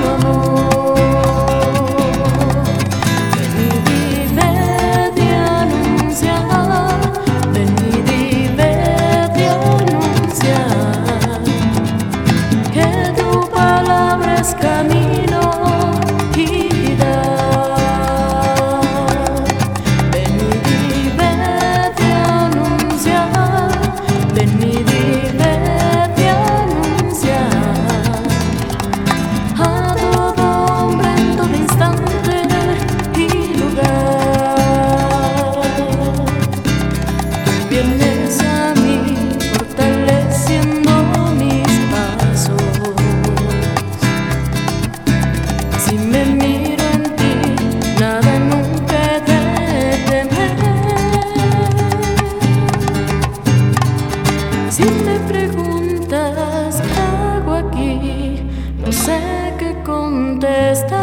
amor. Ven y dime de anunciar, ven y dime de anunciar que tu palabra es camino y vida. Ven y dime de anunciar, ven y dime de anunciar a todo hombre en todo instante y lugar. Tú vienes a mí fortaleciendo mis pasos. Si me miro en ti, nada nunca he de temer. Si me preguntas qué hago aquí, no sé qué contestar.